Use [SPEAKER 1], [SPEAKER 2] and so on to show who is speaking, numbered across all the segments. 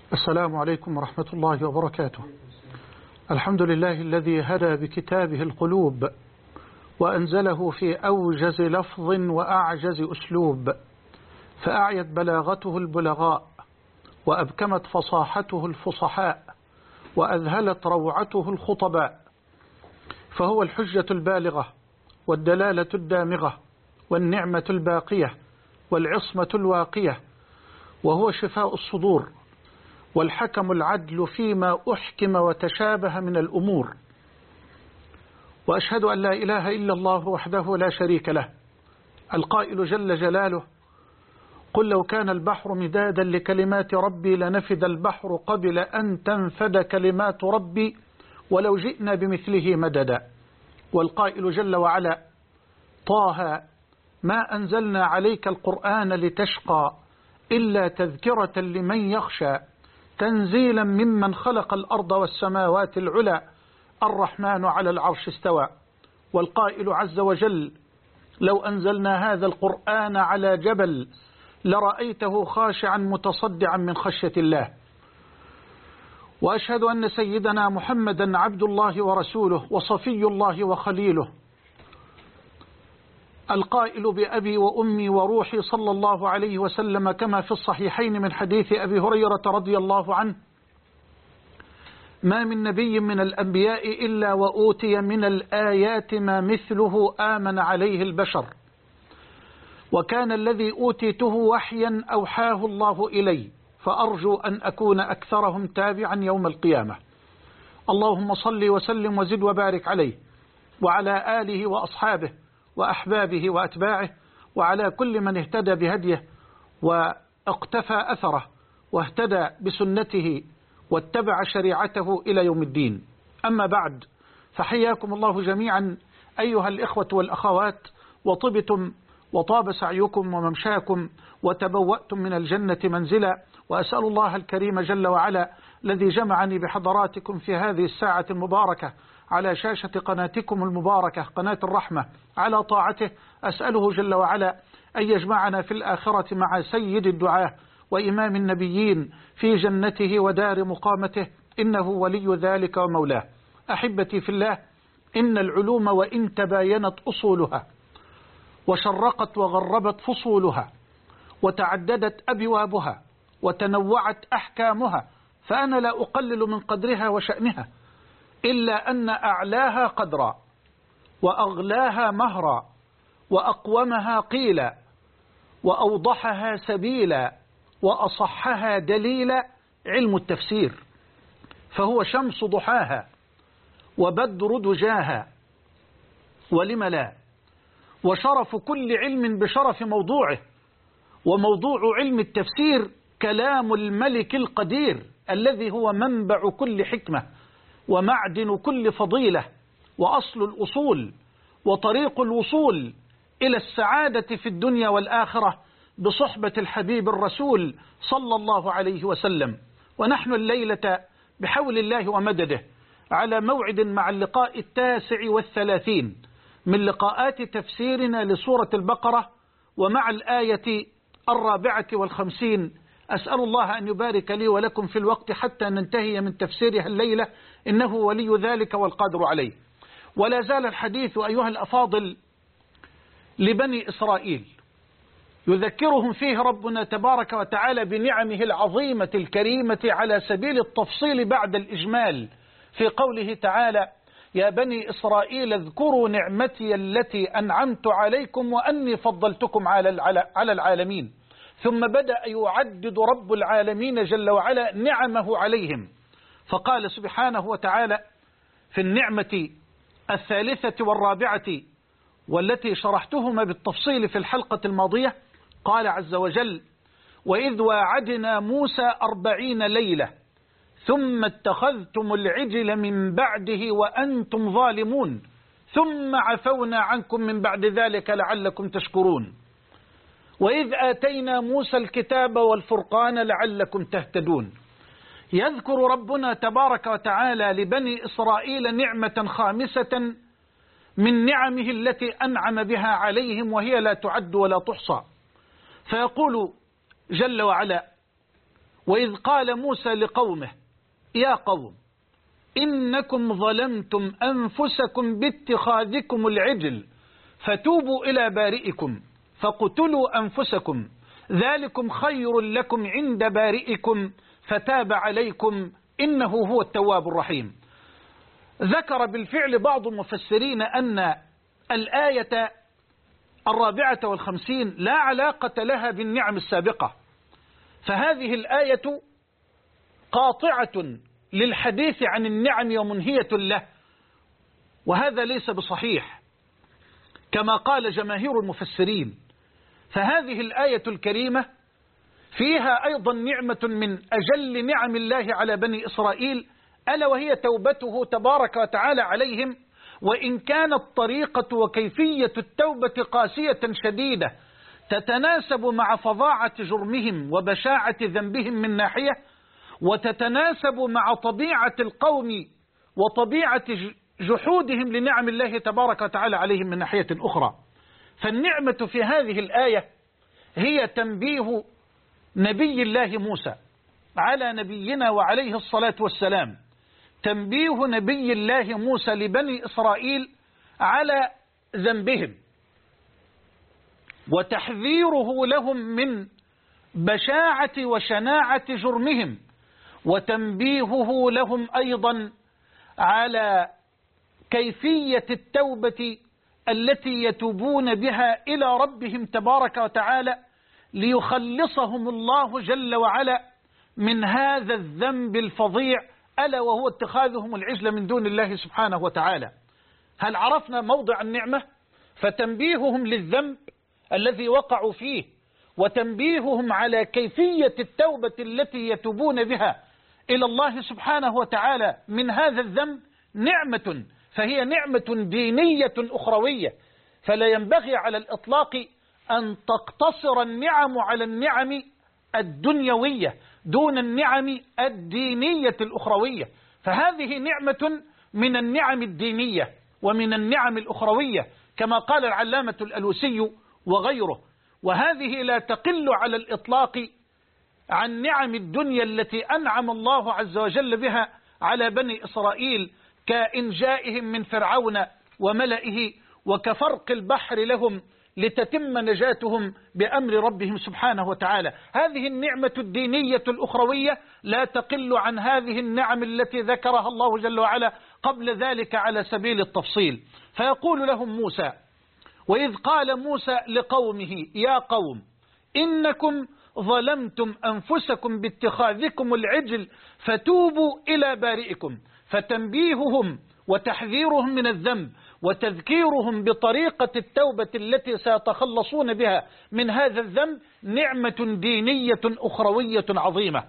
[SPEAKER 1] السلام عليكم ورحمة الله وبركاته. الحمد لله الذي هدى بكتابه القلوب وأنزله في أوجز لفظ وأعجز أسلوب، فأعيت بلاغته البلغاء وأبكمت فصاحته الفصحاء وأذهلت روعته الخطباء، فهو الحجة البالغة والدلالة الدامغة والنعمة الباقية والعصمة الواقية، وهو شفاء الصدور والحكم العدل فيما أحكم وتشابه من الأمور. وأشهد أن لا إله إلا الله وحده لا شريك له، القائل جل جلاله: قل لو كان البحر مدادا لكلمات ربي لنفد البحر قبل أن تنفد كلمات ربي ولو جئنا بمثله مددا. والقائل جل وعلا: طه ما أنزلنا عليك القرآن لتشقى إلا تذكرة لمن يخشى تنزيلا ممن خلق الأرض والسماوات العلى الرحمن على العرش استوى. والقائل عز وجل: لو أنزلنا هذا القرآن على جبل لرأيته خاشعا متصدعا من خشية الله. وأشهد أن سيدنا محمدا عبد الله ورسوله وصفي الله وخليله، القائل بأبي وأمي وروحي صلى الله عليه وسلم كما في الصحيحين من حديث أبي هريرة رضي الله عنه: ما من نبي من الأنبياء إلا وأوتي من الآيات ما مثله آمن عليه البشر، وكان الذي أوتيته وحيا أوحاه الله إلي، فأرجو أن أكون أكثرهم تابعا يوم القيامة. اللهم صل وسلم وزد وبارك عليه وعلى آله وأصحابه وأحبابه وأتباعه وعلى كل من اهتدى بهديه واقتفى أثره واهتدى بسنته واتبع شريعته إلى يوم الدين. أما بعد، فحياكم الله جميعا أيها الإخوة والأخوات، وطبتم وطاب سعيكم وممشاكم وتبوأتم من الجنة منزلا، وأسأل الله الكريم جل وعلا الذي جمعني بحضراتكم في هذه الساعة المباركة على شاشة قناتكم المباركة قناة الرحمة على طاعته، أسأله جل وعلا أن يجمعنا في الآخرة مع سيد الدعاة وإمام النبيين في جنته ودار مقامته، إنه ولي ذلك ومولاه. أحبتي في الله، إن العلوم وإن تباينت أصولها وشرقت وغربت فصولها وتعددت أبوابها وتنوعت أحكامها، فأنا لا أقلل من قدرها وشأنها، إلا أن أعلاها قدرا وأغلاها مهرا وأقومها قيلا وأوضحها سبيلا وأصحها دليلا علم التفسير، فهو شمس ضحاها وبدر دجاها، ولم لا، وشرف كل علم بشرف موضوعه. وموضوع علم التفسير كلام الملك القدير الذي هو منبع كل حكمة ومعدن كل فضيلة وأصل الأصول وطريق الوصول إلى السعادة في الدنيا والآخرة بصحبة الحبيب الرسول صلى الله عليه وسلم. ونحن الليلة بحول الله ومدده على موعد مع اللقاء 39 من لقاءات تفسيرنا لسورة البقرة، ومع الآية 54. أسأل الله أن يبارك لي ولكم في الوقت حتى ننتهي من تفسيرها الليلة، إنه ولي ذلك والقادر عليه. ولا زال الحديث أيها الأفاضل لبني إسرائيل، يذكرهم فيه ربنا تبارك وتعالى بنعمه العظيمة الكريمة على سبيل التفصيل بعد الإجمال، في قوله تعالى: يا بني إسرائيل اذكروا نعمتي التي أنعمت عليكم وأني فضلتكم على العالمين. ثم بدأ يعدد رب العالمين جل وعلا نعمه عليهم، فقال سبحانه وتعالى في النعمة 43 والتي شرحتهما بالتفصيل في الحلقة الماضية، قال عز وجل: وإذ واعدنا موسى 40 ليلة ثم اتخذتم العجل من بعده وأنتم ظالمون ثم عفونا عنكم من بعد ذلك لعلكم تشكرون. وإذ آتينا موسى الكتاب والفرقان لعلكم تهتدون. يذكر ربنا تبارك وتعالى لبني إسرائيل نعمة خامسة من نعمه التي أنعم بها عليهم، وهي لا تعد ولا تحصى، فيقول جل وعلا: وإذ قال موسى لقومه يا قوم إنكم ظلمتم أنفسكم باتخاذكم العجل فتوبوا إلى بارئكم فاقتلوا أنفسكم ذلكم خير لكم عند بارئكم فتاب عليكم إنه هو التواب الرحيم. ذكر بالفعل بعض المفسرين أن الآية 54 لا علاقة لها بالنعم السابقة، فهذه الآية قاطعة للحديث عن النعم ومنهية له، وهذا ليس بصحيح كما قال جماهير المفسرين. فهذه الآية الكريمة فيها أيضا نعمة من أجل نعم الله على بني إسرائيل، ألا وهي توبته تبارك وتعالى عليهم، وإن كانت طريقة وكيفية التوبة قاسية شديدة تتناسب مع فظاعة جرمهم وبشاعة ذنبهم من ناحية، وتتناسب مع طبيعة القوم وطبيعة جحودهم لنعم الله تبارك وتعالى عليهم من ناحية أخرى. فالنعمة في هذه الآية هي تنبيه نبي الله موسى على نبينا وعليه الصلاة والسلام، تنبيه نبي الله موسى لبني إسرائيل على ذنبهم، وتحذيره لهم من بشاعة وشناعة جرمهم، وتنبيهه لهم أيضا على كيفية التوبة التي يتوبون بها إلى ربهم تبارك وتعالى ليخلصهم الله جل وعلا من هذا الذنب الفظيع، ألا وهو اتخاذهم العجل من دون الله سبحانه وتعالى. هل عرفنا موضع النعمة؟ فتنبيههم للذنب الذي وقعوا فيه، وتنبيههم على كيفية التوبة التي يتوبون بها إلى الله سبحانه وتعالى من هذا الذنب نعمة، فهي نعمة دينية أخروية، فلا ينبغي على الإطلاق أن تقتصر النعم على النعم الدنيوية دون النعم الدينية الأخروية، فهذه نعمة من النعم الدينية ومن النعم الأخروية كما قال العلامة الألوسي وغيره. وهذه لا تقل على الإطلاق عن نعم الدنيا التي أنعم الله عز وجل بها على بني إسرائيل، كإنجائهم من فرعون وملئه، وكفرق البحر لهم لتتم نجاتهم بأمر ربهم سبحانه وتعالى. هذه النعمة الدينية الأخروية لا تقل عن هذه النعم التي ذكرها الله جل وعلا قبل ذلك على سبيل التفصيل. فيقول لهم موسى: وإذ قال موسى لقومه يا قوم إنكم ظلمتم أنفسكم باتخاذكم العجل فتوبوا إلى بارئكم. فتنبيههم وتحذيرهم من الذنب وتذكيرهم بطريقة التوبة التي سيتخلصون بها من هذا الذنب نعمة دينية أخروية عظيمة.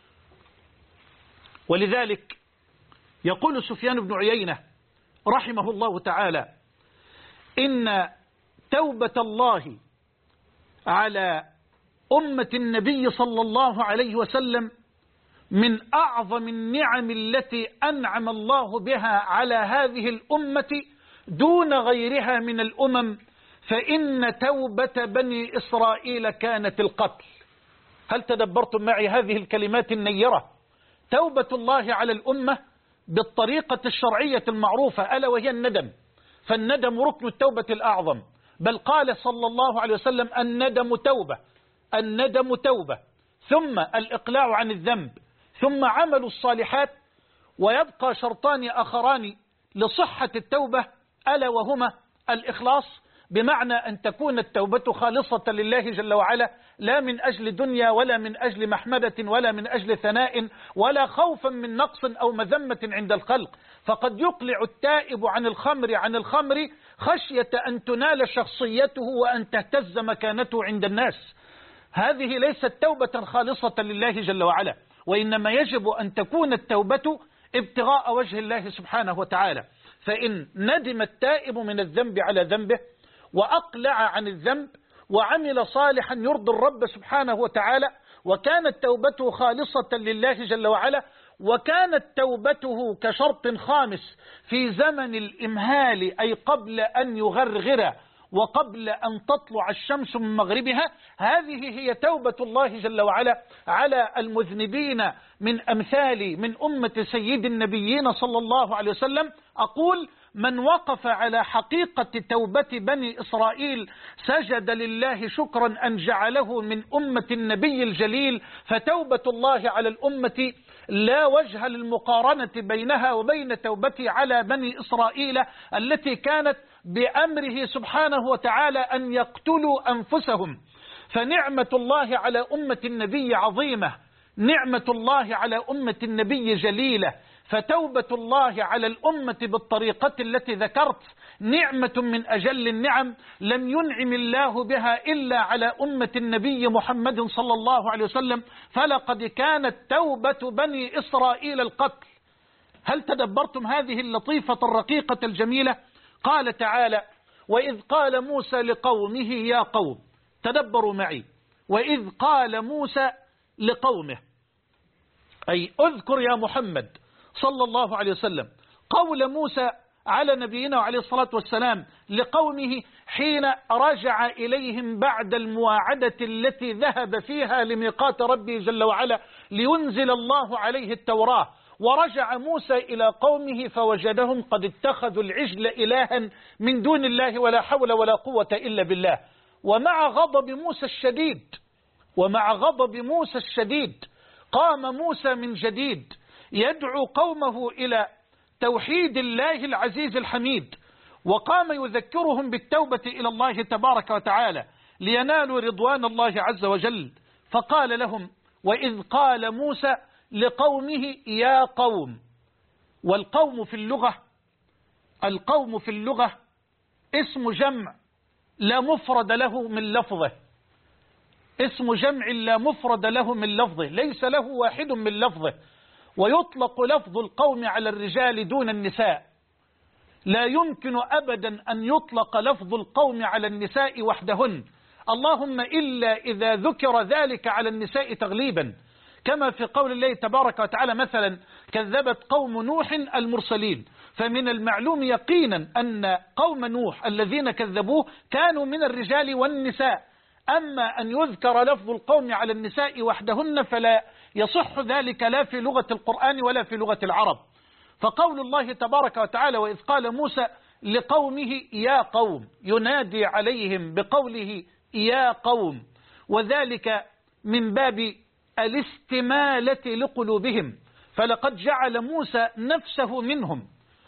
[SPEAKER 1] ولذلك يقول سفيان بن عيينة رحمه الله تعالى: إن توبة الله على أمة النبي صلى الله عليه وسلم من أعظم النعم التي أنعم الله بها على هذه الأمة دون غيرها من الأمم، فإن توبة بني إسرائيل كانت القتل. هل تدبرتم معي هذه الكلمات النيرة؟ توبة الله على الأمة بالطريقة الشرعية المعروفة، ألا وهي الندم، فالندم ركن التوبة الأعظم، بل قال صلى الله عليه وسلم: الندم توبة، الندم توبة، ثم الإقلاع عن الذنب، ثم عمل الصالحات. ويبقى شرطان آخران لصحة التوبة، ألا وهما الإخلاص، بمعنى أن تكون التوبة خالصة لله جل وعلا، لا من أجل دنيا ولا من أجل محمدة ولا من أجل ثناء ولا خوفا من نقص أو مذمة عند الخلق. فقد يقلع التائب عن الخمر خشية أن تنال شخصيته وأن تهتز مكانته عند الناس. هذه ليست توبة خالصة لله جل وعلا، وإنما يجب أن تكون التوبة ابتغاء وجه الله سبحانه وتعالى. فإن ندم التائب من الذنب على ذنبه وأقلع عن الذنب وعمل صالحا يرضي الرب سبحانه وتعالى، وكانت توبته خالصة لله جل وعلا، وكانت توبته كشرط خامس في زمن الإمهال، أي قبل أن يغرغر وقبل أن تطلع الشمس من مغربها. هذه هي توبة الله جل وعلا على المذنبين من أمثال من أمة سيد النبيين صلى الله عليه وسلم. أقول: من وقف على حقيقة توبة بني إسرائيل سجد لله شكرا أن جعله من أمة النبي الجليل. فتوبة الله على الأمة لا وجه للمقارنة بينها وبين توبته على بني إسرائيل التي كانت بأمره سبحانه وتعالى أن يقتلوا أنفسهم. فنعمة الله على أمة النبي عظيمة، نعمة الله على أمة النبي جليلة. فتوبة الله على الأمة بالطريقة التي ذكرت نعمة من أجل النعم، لم ينعم الله بها إلا على أمة النبي محمد صلى الله عليه وسلم. فلقد كانت توبة بني إسرائيل القتل. هل تدبرتم هذه اللطيفة الرقيقة الجميلة؟ قال تعالى: وإذ قال موسى لقومه يا قوم. تدبروا معي: وإذ قال موسى لقومه، أي اذكر يا محمد صلى الله عليه وسلم قول موسى على نبينا وعليه الصلاة والسلام لقومه حين رجع إليهم بعد المواعدة التي ذهب فيها لميقات ربه جل وعلا لينزل الله عليه التوراة. ورجع موسى إلى قومه فوجدهم قد اتخذوا العجل إلها من دون الله ولا حول ولا قوة إلا بالله. ومع غضب موسى الشديد قام موسى من جديد يدعو قومه إلى توحيد الله العزيز الحميد، وقام يذكرهم بالتوبة إلى الله تبارك وتعالى لينالوا رضوان الله عز وجل. فقال لهم: وإذ قال موسى لقومه يا قوم. والقوم في اللغة اسم جمع لا مفرد له من لفظه، اسم جمع لا مفرد له من لفظه، ليس له واحد من لفظه. ويطلق لفظ القوم على الرجال دون النساء. لا يمكن أبدا أن يطلق لفظ القوم على النساء وحدهن، اللهم إلا إذا ذكر ذلك على النساء تغليبا، كما في قول الله تبارك وتعالى مثلا: كذبت قوم نوح المرسلين. فمن المعلوم يقينا أن قوم نوح الذين كذبوه كانوا من الرجال والنساء. أما أن يذكر لفظ القوم على النساء وحدهن فلا يصح ذلك لا في لغة القرآن ولا في لغة العرب. فقول الله تبارك وتعالى: وإذ قال موسى لقومه يا قوم، ينادي عليهم بقوله يا قوم، وذلك من باب الاستمالة لقلوبهم. فلقد جعل موسى نفسه منهم،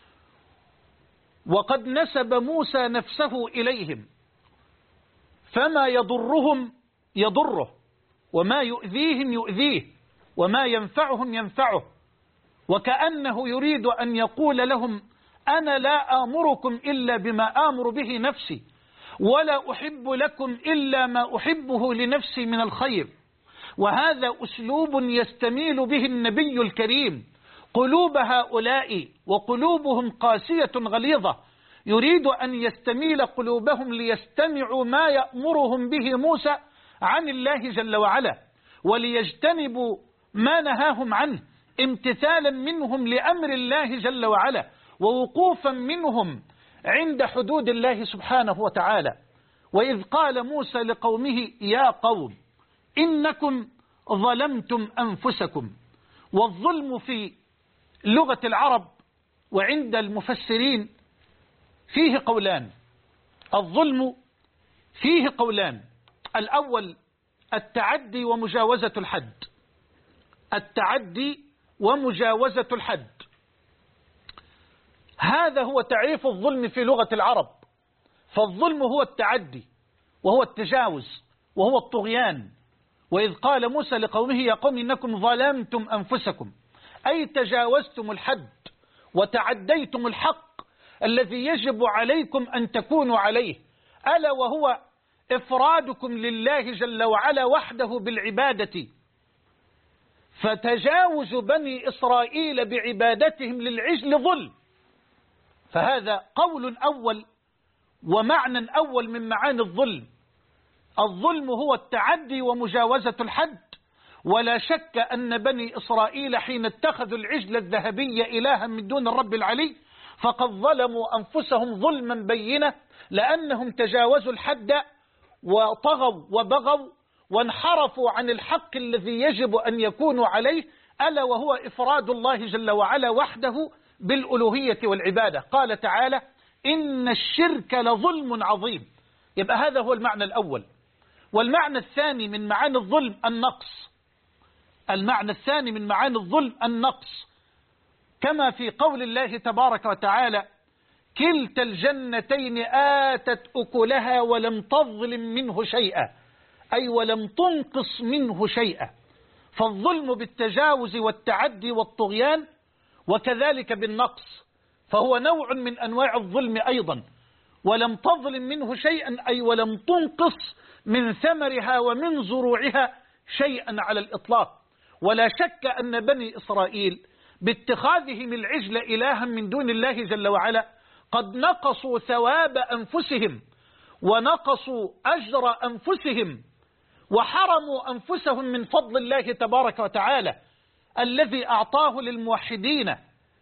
[SPEAKER 1] وقد نسب موسى نفسه إليهم، فما يضرهم يضره، وما يؤذيهم يؤذيه، وما ينفعهم ينفعه. وكأنه يريد أن يقول لهم: أنا لا آمركم إلا بما آمر به نفسي، ولا أحب لكم إلا ما أحبه لنفسي من الخير. وهذا أسلوب يستميل به النبي الكريم قلوب هؤلاء، وقلوبهم قاسية غليظة، يريد أن يستميل قلوبهم ليستمعوا ما يأمرهم به موسى عن الله جل وعلا، وليجتنبوا ما نهاهم عنه امتثالا منهم لأمر الله جل وعلا، ووقوفا منهم عند حدود الله سبحانه وتعالى. وإذ قال موسى لقومه يا قوم إنكم ظلمتم أنفسكم. والظلم في لغة العرب وعند المفسرين فيه قولان. الظلم فيه قولان: الأول التعدي ومجاوزة الحد، التعدي ومجاوزة الحد، هذا هو تعريف الظلم في لغة العرب. فالظلم هو التعدي، وهو التجاوز، وهو الطغيان. وإذ قال موسى لقومه يا قوم إنكم ظلمتم أنفسكم، أي تجاوزتم الحد وتعديتم الحق الذي يجب عليكم أن تكونوا عليه، ألا وهو إفرادكم لله جل وعلا وحده بالعبادة. فتجاوز بني إسرائيل بعبادتهم للعجل ظلم. فهذا قول أول ومعنى أول من معاني الظلم. الظلم هو التعدي ومجاوزة الحد. ولا شك أن بني إسرائيل حين اتخذوا العجل الذهبي إلها من دون الرب العلي فقد ظلموا أنفسهم ظلما بينا، لأنهم تجاوزوا الحد وطغوا وبغوا وانحرفوا عن الحق الذي يجب أن يكونوا عليه، ألا وهو إفراد الله جل وعلا وحده بالألوهية والعبادة. قال تعالى: إن الشرك لظلم عظيم. يبقى هذا هو المعنى الأول. والمعنى الثاني من معاني الظلم النقص. المعنى الثاني من معاني الظلم النقص، كما في قول الله تبارك وتعالى: كلتا الجنتين آتت أكلها ولم تظلم منه شيئا، أي ولم تنقص منه شيئا. فالظلم بالتجاوز والتعدي والطغيان، وكذلك بالنقص، فهو نوع من أنواع الظلم أيضا. ولم تظلم منه شيئا أي ولم تنقص من ثمرها ومن زروعها شيئا على الإطلاق. ولا شك أن بني إسرائيل باتخاذهم العجل إلها من دون الله جل وعلا قد نقصوا ثواب أنفسهم ونقصوا أجر أنفسهم وحرموا أنفسهم من فضل الله تبارك وتعالى الذي أعطاه للموحدين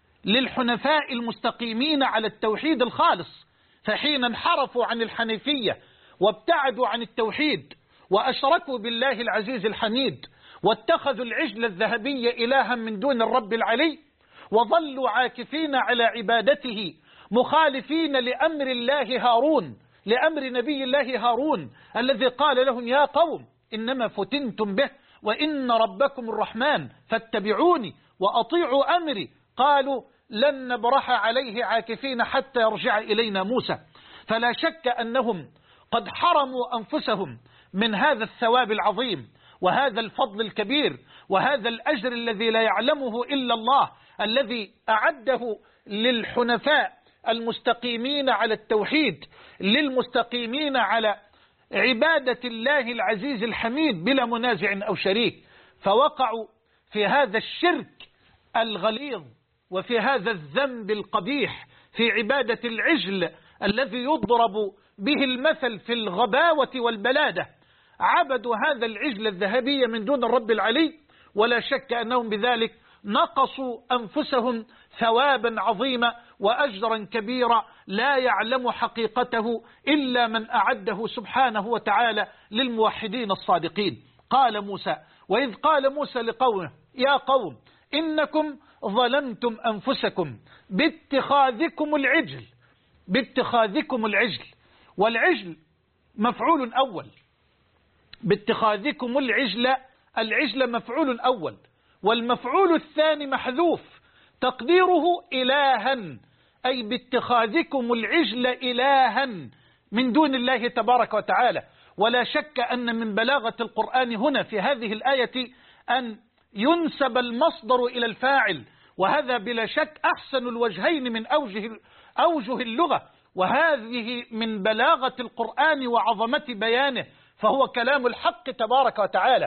[SPEAKER 1] للحنفاء المستقيمين على التوحيد الخالص. فحين انحرفوا عن الحنيفية وابتعدوا عن التوحيد وأشركوا بالله العزيز الحميد واتخذوا العجل الذهبي إلها من دون الرب العلي وظلوا عاكفين على عبادته مخالفين لأمر الله هارون، لأمر نبي الله هارون الذي قال لهم: يا قوم إنما فتنتم به وإن ربكم الرحمن فاتبعوني وأطيعوا أمري. قالوا: لن نبرح عليه عاكفين حتى يرجع إلينا موسى. فلا شك أنهم قد حرموا أنفسهم من هذا الثواب العظيم وهذا الفضل الكبير وهذا الأجر الذي لا يعلمه إلا الله، الذي أعده للحنفاء المستقيمين على التوحيد، للمستقيمين على عبادة الله العزيز الحميد بلا منازع أو شريك. فوقعوا في هذا الشرك الغليظ وفي هذا الذنب القبيح في عبادة العجل الذي يضرب به المثل في الغباوة والبلادة. عبدوا هذا العجل الذهبي من دون الرب العلي، ولا شك أنهم بذلك نقصوا أنفسهم ثوابا عظيما وأجرا كبيرا لا يعلم حقيقته إلا من أعده سبحانه وتعالى للموحدين الصادقين. قال موسى: وإذ قال موسى لقومه: يا قوم إنكم ظلمتم أنفسكم باتخاذكم العجل. باتخاذكم العجل، والعجل مفعول أول. باتخاذكم العجل، العجل مفعول أول، والمفعول الثاني محذوف تقديره إلها، أي باتخاذكم العجل إلها من دون الله تبارك وتعالى. ولا شك أن من بلاغة القرآن هنا في هذه الآية أن ينسب المصدر إلى الفاعل، وهذا بلا شك أحسن الوجهين من أوجه اللغة، وهذه من بلاغة القرآن وعظمة بيانه، فهو كلام الحق تبارك وتعالى.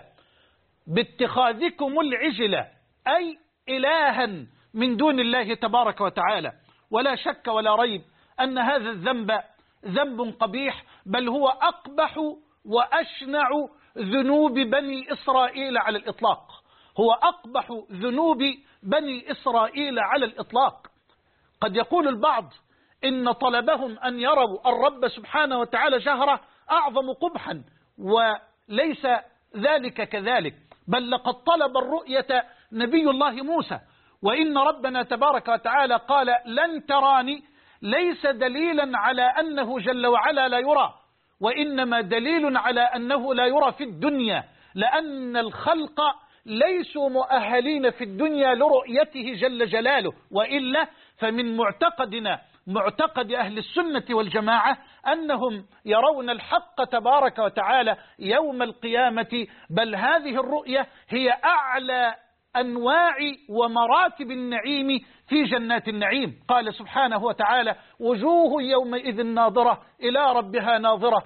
[SPEAKER 1] باتخاذكم العجل أي إلها من دون الله تبارك وتعالى. ولا شك ولا ريب أن هذا الذنب ذنب قبيح، بل هو أقبح وأشنع ذنوب بني إسرائيل على الإطلاق. هو أقبح ذنوب بني إسرائيل على الإطلاق. قد يقول البعض إن طلبهم أن يروا الرب سبحانه وتعالى جهرة أعظم قبحا، وليس ذلك كذلك، بل لقد طلب الرؤية نبي الله موسى، وإن ربنا تبارك وتعالى قال: لن تراني، ليس دليلا على أنه جل وعلا لا يرى، وإنما دليل على أنه لا يرى في الدنيا، لأن الخلق ليسوا مؤهلين في الدنيا لرؤيته جل جلاله. وإلا فمن معتقدنا، معتقد أهل السنة والجماعة، أنهم يرون الحق تبارك وتعالى يوم القيامة، بل هذه الرؤية هي أعلى أنواع ومراتب النعيم في جنات النعيم. قال سبحانه وتعالى: وجوه يومئذ ناظرة إلى ربها ناظرة